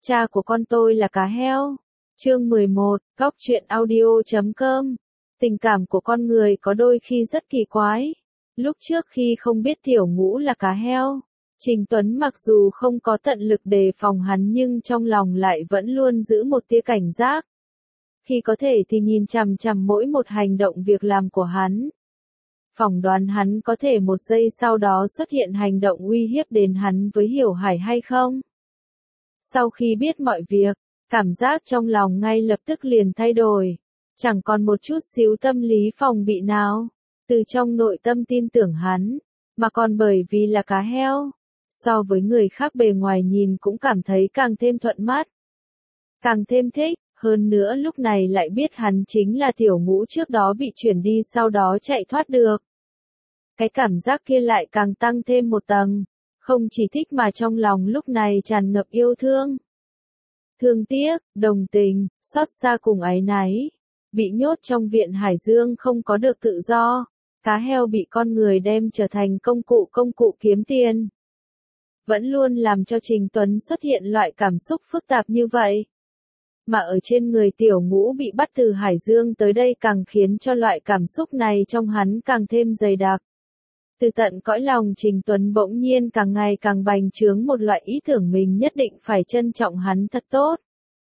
Cha của con tôi là cá heo. Chương 11, Góc truyện audio.com. Tình cảm của con người có đôi khi rất kỳ quái. Lúc trước khi không biết Tiểu Ngũ là cá heo, Trình Tuấn mặc dù không có tận lực đề phòng hắn nhưng trong lòng lại vẫn luôn giữ một tia cảnh giác. Khi có thể thì nhìn chằm chằm mỗi một hành động việc làm của hắn. Phỏng đoán hắn có thể một giây sau đó xuất hiện hành động uy hiếp đến hắn với Hiểu Hải hay không. Sau khi biết mọi việc, cảm giác trong lòng ngay lập tức liền thay đổi. Chẳng còn một chút xíu tâm lý phòng bị nào. Từ trong nội tâm tin tưởng hắn, mà còn bởi vì là cá heo. So với người khác bề ngoài nhìn cũng cảm thấy càng thêm thuận mắt. Càng thêm thích, hơn nữa lúc này lại biết hắn chính là Tiểu Ngũ trước đó bị chuyển đi sau đó chạy thoát được. Cái cảm giác kia lại càng tăng thêm một tầng. Không chỉ thích mà trong lòng lúc này tràn ngập yêu thương. Thương tiếc, đồng tình, xót xa cùng áy náy. Bị nhốt trong viện Hải Dương không có được tự do. Cá heo bị con người đem trở thành công cụ kiếm tiền. Vẫn luôn làm cho Trình Tuấn xuất hiện loại cảm xúc phức tạp như vậy. Mà ở trên người Tiểu Ngũ bị bắt từ Hải Dương tới đây càng khiến cho loại cảm xúc này trong hắn càng thêm dày đặc. Từ tận cõi lòng Trình Tuấn bỗng nhiên càng ngày càng bành trướng một loại ý tưởng mình nhất định phải trân trọng hắn thật tốt.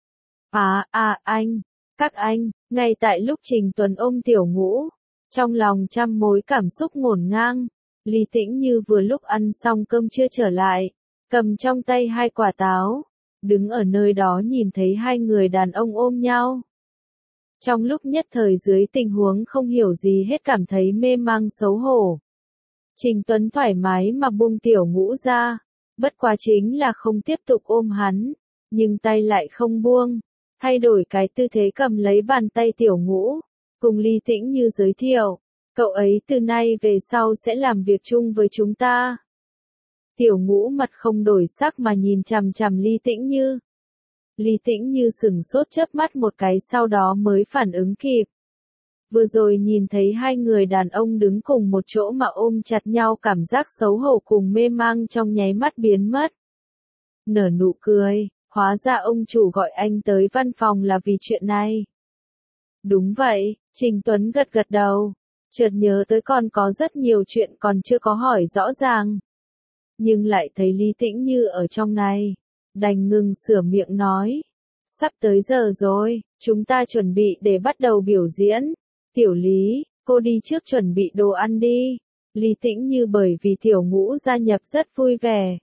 Anh, các anh, ngay tại lúc Trình Tuấn ôm Tiểu Ngũ, trong lòng trăm mối cảm xúc ngổn ngang, Lý Tĩnh Như vừa lúc ăn xong cơm trưa trở lại, cầm trong tay 2 quả táo, đứng ở nơi đó nhìn thấy 2 người đàn ông ôm nhau. Trong lúc nhất thời dưới tình huống không hiểu gì hết cảm thấy mê mang xấu hổ. Trình Tuấn thoải mái mà buông Tiểu Ngũ ra, bất quá chính là không tiếp tục ôm hắn, nhưng tay lại không buông, thay đổi cái tư thế cầm lấy bàn tay Tiểu Ngũ, cùng Lý Tĩnh Như giới thiệu, cậu ấy từ nay về sau sẽ làm việc chung với chúng ta. Tiểu Ngũ mặt không đổi sắc mà nhìn chằm chằm Lý Tĩnh Như. Lý Tĩnh Như sửng sốt chớp mắt một cái sau đó mới phản ứng kịp. Vừa rồi nhìn thấy 2 người đàn ông đứng cùng một chỗ mà ôm chặt nhau cảm giác xấu hổ cùng mê mang trong nháy mắt biến mất. Nở nụ cười, hóa ra ông chủ gọi anh tới văn phòng là vì chuyện này. Đúng vậy, Trình Tuấn gật gật đầu, chợt nhớ tới còn có rất nhiều chuyện còn chưa có hỏi rõ ràng. Nhưng lại thấy Lý Tĩnh Như ở trong này, đành ngừng sửa miệng nói. Sắp tới giờ rồi, chúng ta chuẩn bị để bắt đầu biểu diễn. Tiểu Lý, cô đi trước chuẩn bị đồ ăn đi. Lý Tĩnh Như bởi vì Tiểu Ngũ gia nhập rất vui vẻ.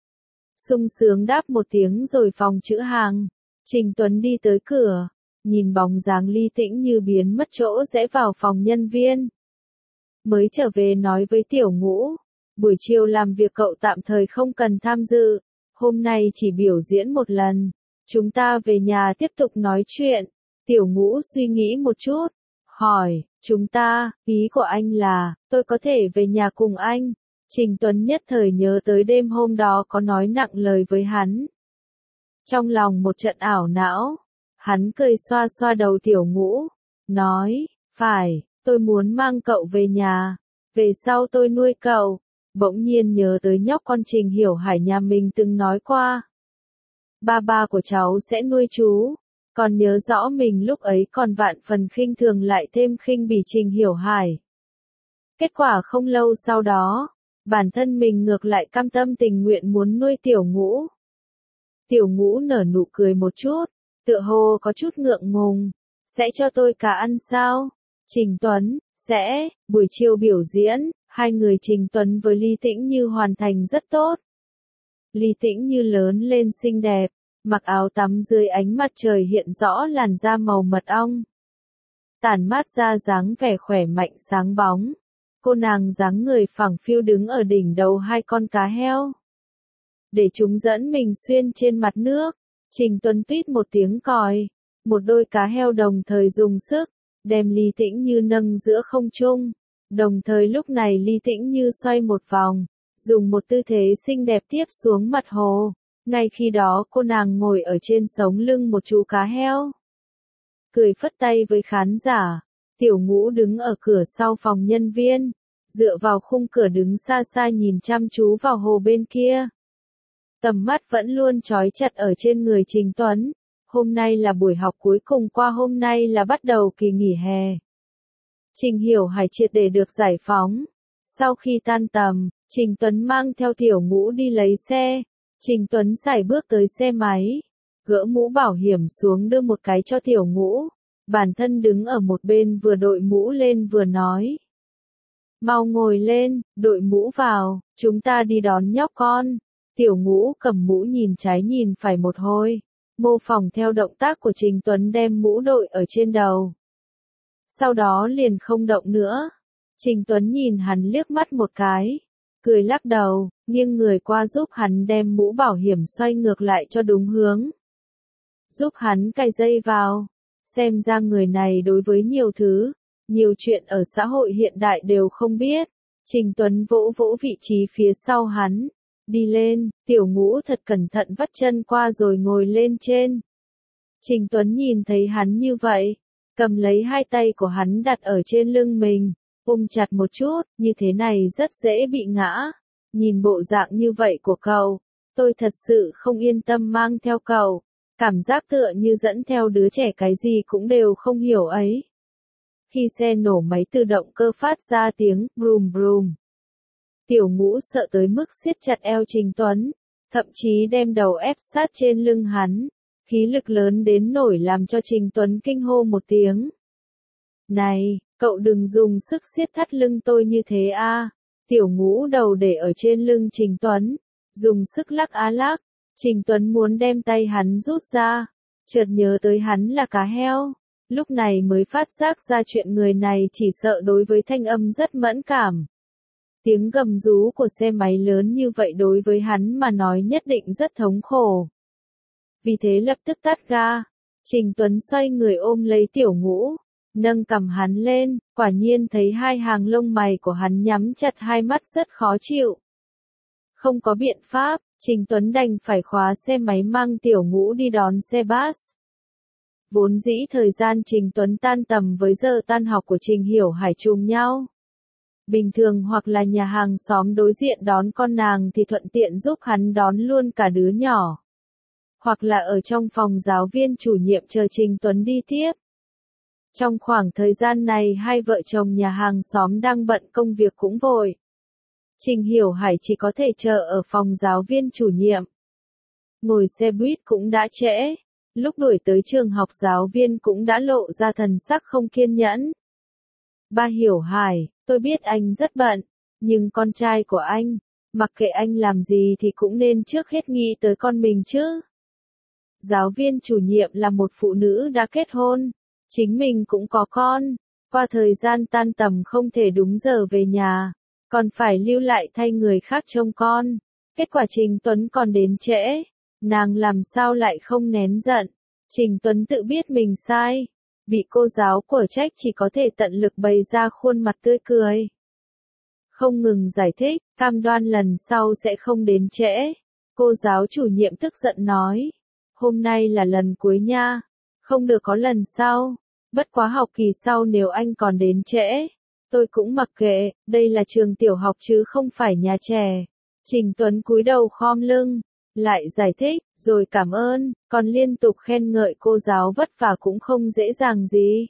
Sung sướng đáp một tiếng rồi phòng chữ hàng. Trình Tuấn đi tới cửa, nhìn bóng dáng Lý Tĩnh Như biến mất chỗ rẽ vào phòng nhân viên. Mới trở về nói với Tiểu Ngũ, buổi chiều làm việc cậu tạm thời không cần tham dự, hôm nay chỉ biểu diễn một lần. Chúng ta về nhà tiếp tục nói chuyện. Tiểu Ngũ suy nghĩ một chút, hỏi, chúng ta, ý của anh là, tôi có thể về nhà cùng anh. Trình Tuấn nhất thời nhớ tới đêm hôm đó có nói nặng lời với hắn. Trong lòng một trận ảo não, hắn cười xoa xoa đầu Tiểu Ngũ, nói, phải, tôi muốn mang cậu về nhà, về sau tôi nuôi cậu. Bỗng nhiên nhớ tới nhóc con Trình Hiểu Hải nhà mình từng nói qua. Ba của cháu sẽ nuôi chú. Còn nhớ rõ mình lúc ấy còn vạn phần khinh thường lại thêm khinh bỉ Trình Hiểu Hải. Kết quả không lâu sau đó, bản thân mình ngược lại cam tâm tình nguyện muốn nuôi Tiểu Ngũ. Tiểu Ngũ nở nụ cười một chút, tựa hồ có chút ngượng ngùng. Sẽ cho tôi cả ăn sao? Trình Tuấn, sẽ, buổi chiều biểu diễn, 2 người Trình Tuấn với Lý Tĩnh Như hoàn thành rất tốt. Lý Tĩnh Như lớn lên xinh đẹp, mặc áo tắm dưới ánh mặt trời hiện rõ làn da màu mật ong. Tản mát ra dáng vẻ khỏe mạnh sáng bóng. Cô nàng dáng người phẳng phiu đứng ở đỉnh đầu 2 con cá heo. Để chúng dẫn mình xuyên trên mặt nước, Trình Tuấn tuýt một tiếng còi. Một đôi cá heo đồng thời dùng sức, đem Lý Tĩnh Như nâng giữa không trung. Đồng thời lúc này Lý Tĩnh Như xoay một vòng, dùng một tư thế xinh đẹp tiếp xuống mặt hồ. Ngay khi đó cô nàng ngồi ở trên sống lưng một chú cá heo. Cười phất tay với khán giả. Tiểu Ngũ đứng ở cửa sau phòng nhân viên, dựa vào khung cửa đứng xa xa nhìn chăm chú vào hồ bên kia. Tầm mắt vẫn luôn trói chặt ở trên người Trình Tuấn. Hôm nay là buổi học cuối cùng qua hôm nay là bắt đầu kỳ nghỉ hè. Trình Hiểu Hải triệt để được giải phóng. Sau khi tan tầm, Trình Tuấn mang theo Tiểu Ngũ đi lấy xe. Trình Tuấn sải bước tới xe máy, gỡ mũ bảo hiểm xuống đưa một cái cho Tiểu Ngũ. Bản thân đứng ở một bên vừa đội mũ lên vừa nói. Mau ngồi lên, đội mũ vào, chúng ta đi đón nhóc con. Tiểu Ngũ cầm mũ nhìn trái nhìn phải một hồi, mô phỏng theo động tác của Trình Tuấn đem mũ đội ở trên đầu. Sau đó liền không động nữa. Trình Tuấn nhìn hắn liếc mắt một cái, cười lắc đầu, nghiêng người qua giúp hắn đem mũ bảo hiểm xoay ngược lại cho đúng hướng. Giúp hắn cài dây vào. Xem ra người này đối với nhiều thứ, nhiều chuyện ở xã hội hiện đại đều không biết. Trình Tuấn vỗ vỗ vị trí phía sau hắn. Đi lên, Tiểu Ngũ thật cẩn thận vắt chân qua rồi ngồi lên trên. Trình Tuấn nhìn thấy hắn như vậy, cầm lấy hai tay của hắn đặt ở trên lưng mình, ôm chặt một chút, như thế này rất dễ bị ngã. Nhìn bộ dạng như vậy của cậu, tôi thật sự không yên tâm mang theo cậu, cảm giác tựa như dẫn theo đứa trẻ cái gì cũng đều không hiểu ấy. Khi xe nổ máy tự động cơ phát ra tiếng brum brum. Tiểu Ngũ sợ tới mức siết chặt eo Trình Tuấn, thậm chí đem đầu ép sát trên lưng hắn, khí lực lớn đến nổi làm cho Trình Tuấn kinh hô một tiếng. Này, cậu đừng dùng sức siết thắt lưng tôi như thế a. Tiểu Ngũ đầu để ở trên lưng Trình Tuấn, dùng sức lắc á lắc. Trình Tuấn muốn đem tay hắn rút ra, chợt nhớ tới hắn là cá heo, lúc này mới phát giác ra chuyện người này chỉ sợ đối với thanh âm rất mẫn cảm. Tiếng gầm rú của xe máy lớn như vậy đối với hắn mà nói nhất định rất thống khổ. Vì thế lập tức tắt ga, Trình Tuấn xoay người ôm lấy Tiểu Ngũ, nâng cằm hắn lên, quả nhiên thấy hai hàng lông mày của hắn nhắm chặt, hai mắt rất khó chịu. Không có biện pháp, Trình Tuấn đành phải khóa xe máy mang Tiểu Ngũ đi đón xe bus. Vốn dĩ thời gian Trình Tuấn tan tầm với giờ tan học của Trình Hiểu Hải trùng nhau. Bình thường hoặc là nhà hàng xóm đối diện đón con nàng thì thuận tiện giúp hắn đón luôn cả đứa nhỏ. Hoặc là ở trong phòng giáo viên chủ nhiệm chờ Trình Tuấn đi tiếp. Trong khoảng thời gian này hai vợ chồng nhà hàng xóm đang bận công việc cũng vội. Trình Hiểu Hải chỉ có thể chờ ở phòng giáo viên chủ nhiệm. Ngồi xe buýt cũng đã trễ. Lúc đuổi tới trường học giáo viên cũng đã lộ ra thần sắc không kiên nhẫn. Ba Hiểu Hải, tôi biết anh rất bận, nhưng con trai của anh, mặc kệ anh làm gì thì cũng nên trước hết nghĩ tới con mình chứ. Giáo viên chủ nhiệm là một phụ nữ đã kết hôn, chính mình cũng có con, qua thời gian tan tầm không thể đúng giờ về nhà, còn phải lưu lại thay người khác trông con. Kết quả Trình Tuấn còn đến trễ, nàng làm sao lại không nén giận. Trình Tuấn tự biết mình sai, bị cô giáo của trách chỉ có thể tận lực bày ra khuôn mặt tươi cười. Không ngừng giải thích, cam đoan lần sau sẽ không đến trễ. Cô giáo chủ nhiệm tức giận nói, hôm nay là lần cuối nha, không được có lần sau. Bất quá học kỳ sau nếu anh còn đến trễ, tôi cũng mặc kệ, đây là trường tiểu học chứ không phải nhà trẻ. Trình Tuấn cúi đầu khom lưng, lại giải thích, rồi cảm ơn, còn liên tục khen ngợi cô giáo vất vả cũng không dễ dàng gì.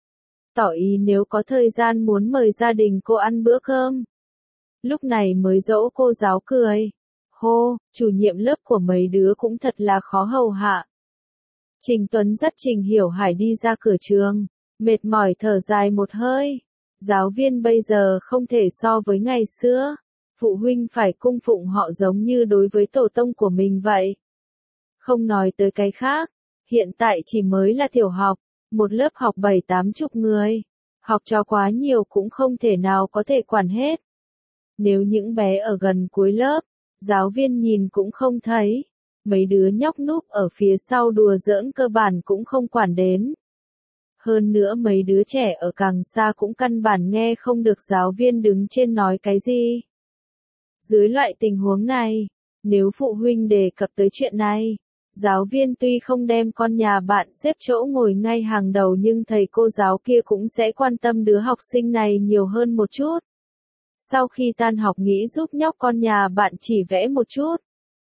Tỏ ý nếu có thời gian muốn mời gia đình cô ăn bữa cơm. Lúc này mới dỗ cô giáo cười. Hô, chủ nhiệm lớp của mấy đứa cũng thật là khó hầu hạ. Trình Tuấn dắt Trình Hiểu Hải đi ra cửa trường, mệt mỏi thở dài một hơi. Giáo viên bây giờ không thể so với ngày xưa. Phụ huynh phải cung phụng họ giống như đối với tổ tông của mình vậy. Không nói tới cái khác, hiện tại chỉ mới là tiểu học, một lớp học 7-80 người. Học cho quá nhiều cũng không thể nào có thể quản hết. Nếu những bé ở gần cuối lớp, giáo viên nhìn cũng không thấy. Mấy đứa nhóc núp ở phía sau đùa giỡn cơ bản cũng không quản đến. Hơn nữa mấy đứa trẻ ở càng xa cũng căn bản nghe không được giáo viên đứng trên nói cái gì. Dưới loại tình huống này, nếu phụ huynh đề cập tới chuyện này, giáo viên tuy không đem con nhà bạn xếp chỗ ngồi ngay hàng đầu nhưng thầy cô giáo kia cũng sẽ quan tâm đứa học sinh này nhiều hơn một chút. Sau khi tan học nghĩ giúp nhóc con nhà bạn chỉ vẽ một chút.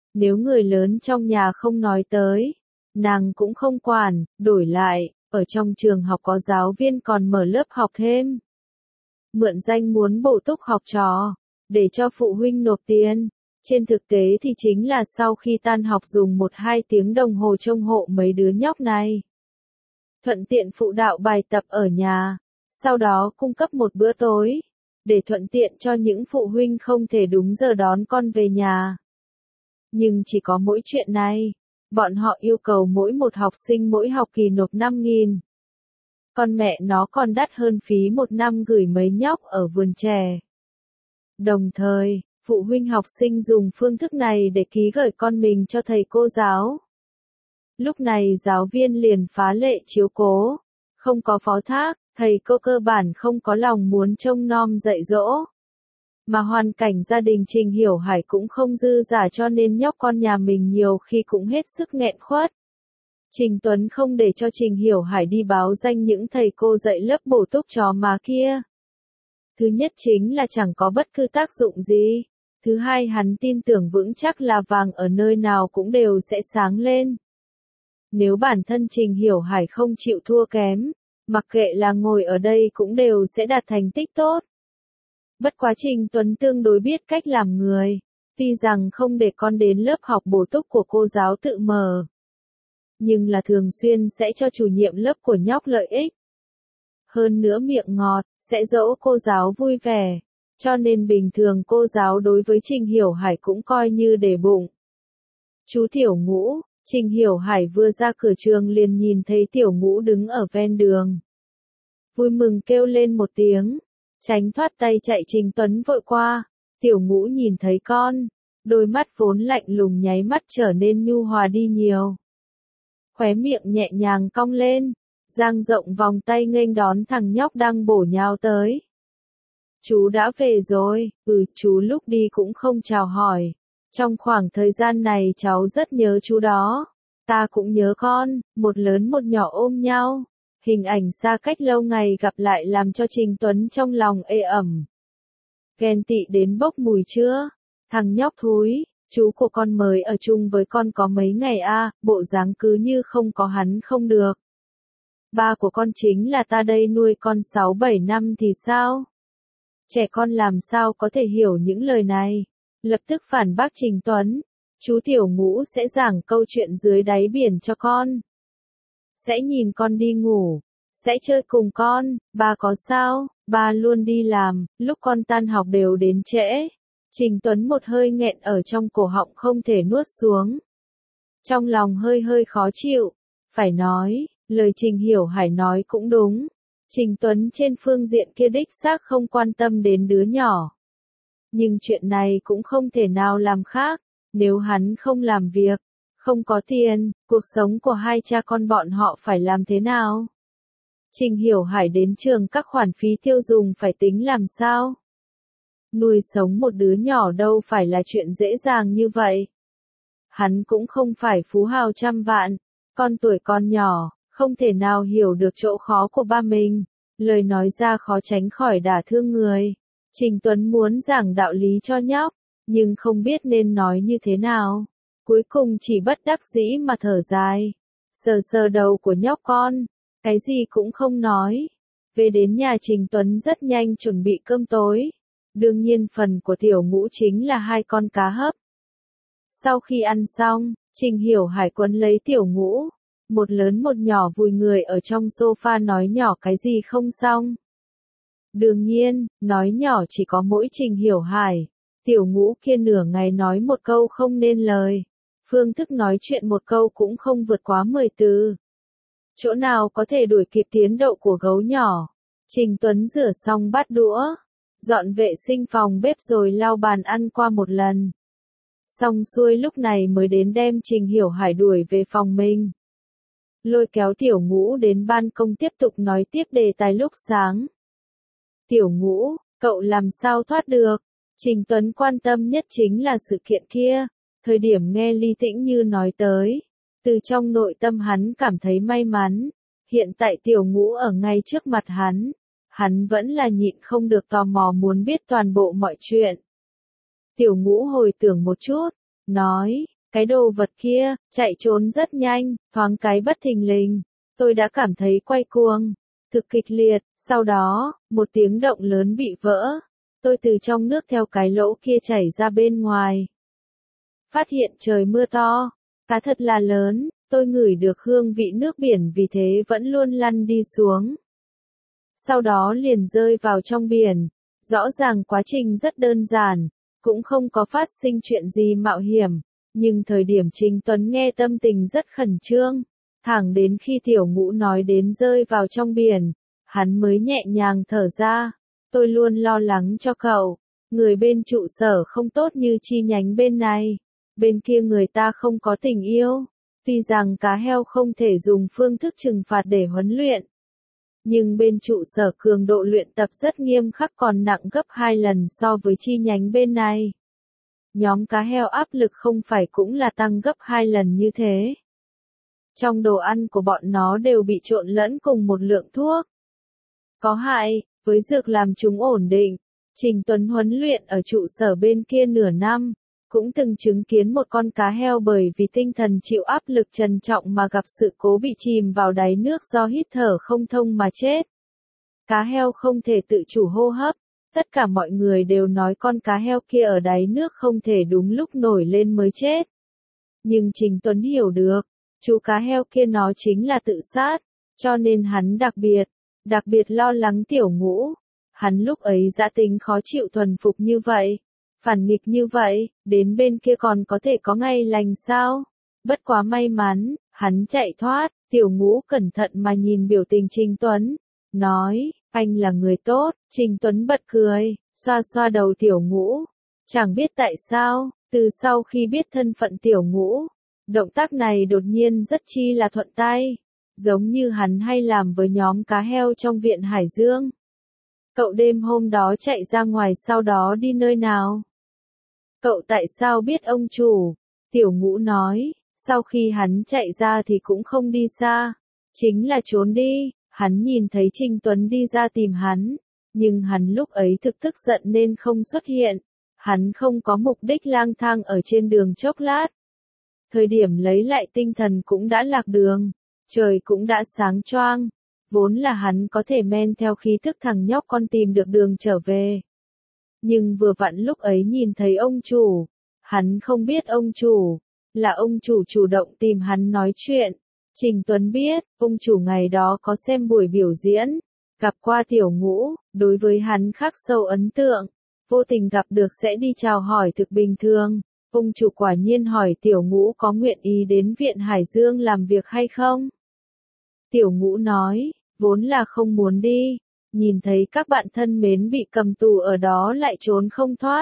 Nếu người lớn trong nhà không nói tới, nàng cũng không quản, đổi lại, ở trong trường học có giáo viên còn mở lớp học thêm. Mượn danh muốn bổ túc học trò, để cho phụ huynh nộp tiền. Trên thực tế thì chính là sau khi tan học dùng 1-2 tiếng đồng hồ trông hộ mấy đứa nhóc này. Thuận tiện phụ đạo bài tập ở nhà, sau đó cung cấp một bữa tối, để thuận tiện cho những phụ huynh không thể đúng giờ đón con về nhà. Nhưng chỉ có mỗi chuyện này, bọn họ yêu cầu mỗi một học sinh mỗi học kỳ nộp 5.000. Con mẹ nó còn đắt hơn phí một năm gửi mấy nhóc ở vườn trẻ. Đồng thời, phụ huynh học sinh dùng phương thức này để ký gửi con mình cho thầy cô giáo. Lúc này giáo viên liền phá lệ chiếu cố, không có phó thác, thầy cô cơ bản không có lòng muốn trông nom dạy dỗ. Mà hoàn cảnh gia đình Trình Hiểu Hải cũng không dư giả cho nên nhóc con nhà mình nhiều khi cũng hết sức nghẹn khuất. Trình Tuấn không để cho Trình Hiểu Hải đi báo danh những thầy cô dạy lớp bổ túc chó má kia. Thứ nhất chính là chẳng có bất cứ tác dụng gì. Thứ hai hắn tin tưởng vững chắc là vàng ở nơi nào cũng đều sẽ sáng lên. Nếu bản thân Trình Hiểu Hải không chịu thua kém, mặc kệ là ngồi ở đây cũng đều sẽ đạt thành tích tốt. Bất quá Trình Tuấn tương đối biết cách làm người, tuy rằng không để con đến lớp học bổ túc của cô giáo tự mở, nhưng là thường xuyên sẽ cho chủ nhiệm lớp của nhóc lợi ích. Hơn nữa miệng ngọt, sẽ dỗ cô giáo vui vẻ, cho nên bình thường cô giáo đối với Trình Hiểu Hải cũng coi như để bụng. Chú Tiểu Ngũ, Trình Hiểu Hải vừa ra cửa trường liền nhìn thấy Tiểu Ngũ đứng ở ven đường. Vui mừng kêu lên một tiếng, tránh thoát tay chạy Trình Tuấn vội qua. Tiểu Ngũ nhìn thấy con, đôi mắt vốn lạnh lùng nháy mắt trở nên nhu hòa đi nhiều. Khóe miệng nhẹ nhàng cong lên, dang rộng vòng tay nghênh đón thằng nhóc đang bổ nhào tới. Chú đã về rồi, chú lúc đi cũng không chào hỏi. Trong khoảng thời gian này cháu rất nhớ chú đó. Ta cũng nhớ con, một lớn một nhỏ ôm nhau. Hình ảnh xa cách lâu ngày gặp lại làm cho Trình Tuấn trong lòng ê ẩm. Ghen tị đến bốc mùi chưa? Thằng nhóc thúi, chú của con mới ở chung với con có mấy ngày bộ dáng cứ như không có hắn không được. Ba của con chính là ta đây nuôi con 6-7 năm thì sao? Trẻ con làm sao có thể hiểu những lời này? Lập tức phản bác Trình Tuấn. Chú Tiểu Ngũ sẽ giảng câu chuyện dưới đáy biển cho con. Sẽ nhìn con đi ngủ. Sẽ chơi cùng con. Ba có sao? Ba luôn đi làm, lúc con tan học đều đến trễ. Trình Tuấn một hơi nghẹn ở trong cổ họng không thể nuốt xuống. Trong lòng hơi hơi khó chịu. Phải nói, lời Trình Hiểu Hải nói cũng đúng. Trình Tuấn trên phương diện kia đích xác không quan tâm đến đứa nhỏ. Nhưng chuyện này cũng không thể nào làm khác, nếu hắn không làm việc, không có tiền, cuộc sống của hai cha con bọn họ phải làm thế nào? Trình Hiểu Hải đến trường các khoản phí tiêu dùng phải tính làm sao? Nuôi sống một đứa nhỏ đâu phải là chuyện dễ dàng như vậy. Hắn cũng không phải phú hào trăm vạn, con tuổi con nhỏ, không thể nào hiểu được chỗ khó của ba mình, lời nói ra khó tránh khỏi đả thương người. Trình Tuấn muốn giảng đạo lý cho nhóc, nhưng không biết nên nói như thế nào. Cuối cùng chỉ bất đắc dĩ mà thở dài. Sờ sờ đầu của nhóc con, cái gì cũng không nói. Về đến nhà Trình Tuấn rất nhanh chuẩn bị cơm tối. Đương nhiên phần của Tiểu Ngũ chính là 2 con cá hấp. Sau khi ăn xong, Trình Hiểu Hải quấn lấy Tiểu Ngũ. Một lớn một nhỏ vùi người ở trong sofa nói nhỏ cái gì không xong. Đương nhiên, nói nhỏ chỉ có mỗi Trình Hiểu Hải. Tiểu Ngũ kia nửa ngày nói một câu không nên lời. Phương thức nói chuyện một câu cũng không vượt quá 10 từ. Chỗ nào có thể đuổi kịp tiến độ của gấu nhỏ. Trình Tuấn rửa xong bát đũa, dọn vệ sinh phòng bếp rồi lau bàn ăn qua một lần. Xong xuôi lúc này mới đến đem Trình Hiểu Hải đuổi về phòng mình. Lôi kéo Tiểu Ngũ đến ban công tiếp tục nói tiếp đề tài lúc sáng. Tiểu Ngũ, cậu làm sao thoát được? Trình Tuấn quan tâm nhất chính là sự kiện kia. Thời điểm nghe Ly Tĩnh Như nói tới, từ trong nội tâm hắn cảm thấy may mắn. Hiện tại Tiểu Ngũ ở ngay trước mặt hắn vẫn là nhịn không được tò mò muốn biết toàn bộ mọi chuyện. Tiểu Ngũ hồi tưởng một chút, nói, Cái đồ vật kia, chạy trốn rất nhanh, thoáng cái bất thình lình. Tôi đã cảm thấy quay cuồng, thực kịch liệt, sau đó, một tiếng động lớn bị vỡ. Tôi từ trong nước theo cái lỗ kia chảy ra bên ngoài. Phát hiện trời mưa to, cá thật là lớn, tôi ngửi được hương vị nước biển vì thế vẫn luôn lăn đi xuống. Sau đó liền rơi vào trong biển. Rõ ràng quá trình rất đơn giản, cũng không có phát sinh chuyện gì mạo hiểm, nhưng thời điểm Trình Tuấn nghe tâm tình rất khẩn trương, thẳng đến khi Tiểu Ngũ nói đến rơi vào trong biển, hắn mới nhẹ nhàng thở ra. Tôi luôn lo lắng cho cậu, người bên trụ sở không tốt như chi nhánh bên này, bên kia người ta không có tình yêu, tuy rằng cá heo không thể dùng phương thức trừng phạt để huấn luyện. Nhưng bên trụ sở cường độ luyện tập rất nghiêm khắc còn nặng gấp 2 lần so với chi nhánh bên này. Nhóm cá heo áp lực không phải cũng là tăng gấp 2 lần như thế. Trong đồ ăn của bọn nó đều bị trộn lẫn cùng một lượng thuốc có hại, với dược làm chúng ổn định. Trình Tuấn huấn luyện ở trụ sở bên kia nửa năm, cũng từng chứng kiến một con cá heo bởi vì tinh thần chịu áp lực trầm trọng mà gặp sự cố bị chìm vào đáy nước do hít thở không thông mà chết. Cá heo không thể tự chủ hô hấp, tất cả mọi người đều nói con cá heo kia ở đáy nước không thể đúng lúc nổi lên mới chết. Nhưng Trình Tuấn hiểu được, chú cá heo kia nó chính là tự sát, cho nên hắn đặc biệt lo lắng Tiểu Ngũ. Hắn lúc ấy đã tính khó chịu thuần phục như vậy, phản nghịch như vậy, đến bên kia còn có thể có ngày lành sao? Bất quá may mắn, hắn chạy thoát. Tiểu Ngũ cẩn thận mà nhìn biểu tình Trình Tuấn, nói, anh là người tốt. Trình Tuấn bật cười, xoa xoa đầu Tiểu Ngũ. Chẳng biết tại sao, từ sau khi biết thân phận Tiểu Ngũ, động tác này đột nhiên rất chi là thuận tay, giống như hắn hay làm với nhóm cá heo trong viện Hải Dương. Cậu đêm hôm đó chạy ra ngoài sau đó đi nơi nào? Cậu tại sao biết ông chủ? Tiểu Ngũ nói, sau khi hắn chạy ra thì cũng không đi xa, chính là trốn đi. Hắn nhìn thấy Trình Tuấn đi ra tìm hắn, nhưng hắn lúc ấy thực tức giận nên không xuất hiện. Hắn không có mục đích lang thang ở trên đường chốc lát. Thời điểm lấy lại tinh thần cũng đã lạc đường, trời cũng đã sáng choang. Vốn là hắn có thể men theo khí thức thằng nhóc con tìm được đường trở về. Nhưng vừa vặn lúc ấy nhìn thấy ông chủ, hắn không biết ông chủ, là ông chủ chủ động tìm hắn nói chuyện. Trình Tuấn biết, ông chủ ngày đó có xem buổi biểu diễn, gặp qua Tiểu Ngũ, đối với hắn khắc sâu ấn tượng, vô tình gặp được sẽ đi chào hỏi thực bình thường. Ông chủ quả nhiên hỏi Tiểu Ngũ có nguyện ý đến viện Hải Dương làm việc hay không? Tiểu Ngũ nói, vốn là không muốn đi, nhìn thấy các bạn thân mến bị cầm tù ở đó lại trốn không thoát.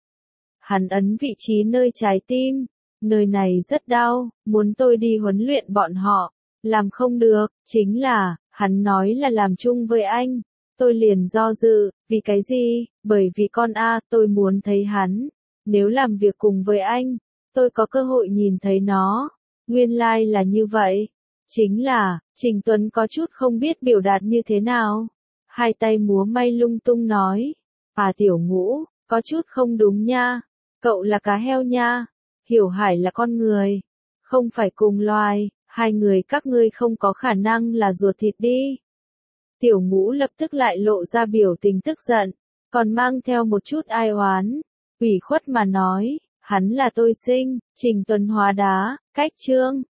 Hắn ấn vị trí nơi trái tim, nơi này rất đau, muốn tôi đi huấn luyện bọn họ, làm không được, chính là, hắn nói là làm chung với anh. Tôi liền do dự, vì cái gì? Bởi vì con tôi muốn thấy hắn. Nếu làm việc cùng với anh, tôi có cơ hội nhìn thấy nó. Nguyên lai là như vậy. Chính là, Trình Tuấn có chút không biết biểu đạt như thế nào. Hai tay múa may lung tung nói. Tiểu Ngũ, có chút không đúng nha. Cậu là cá heo nha. Hiểu Hải là con người. Không phải cùng loài, hai người các ngươi không có khả năng là ruột thịt đi. Tiểu Ngũ lập tức lại lộ ra biểu tình tức giận, còn mang theo một chút ai oán. Ủy khuất mà nói, hắn là tôi sinh. Trình Tuấn hóa đá, cách chương.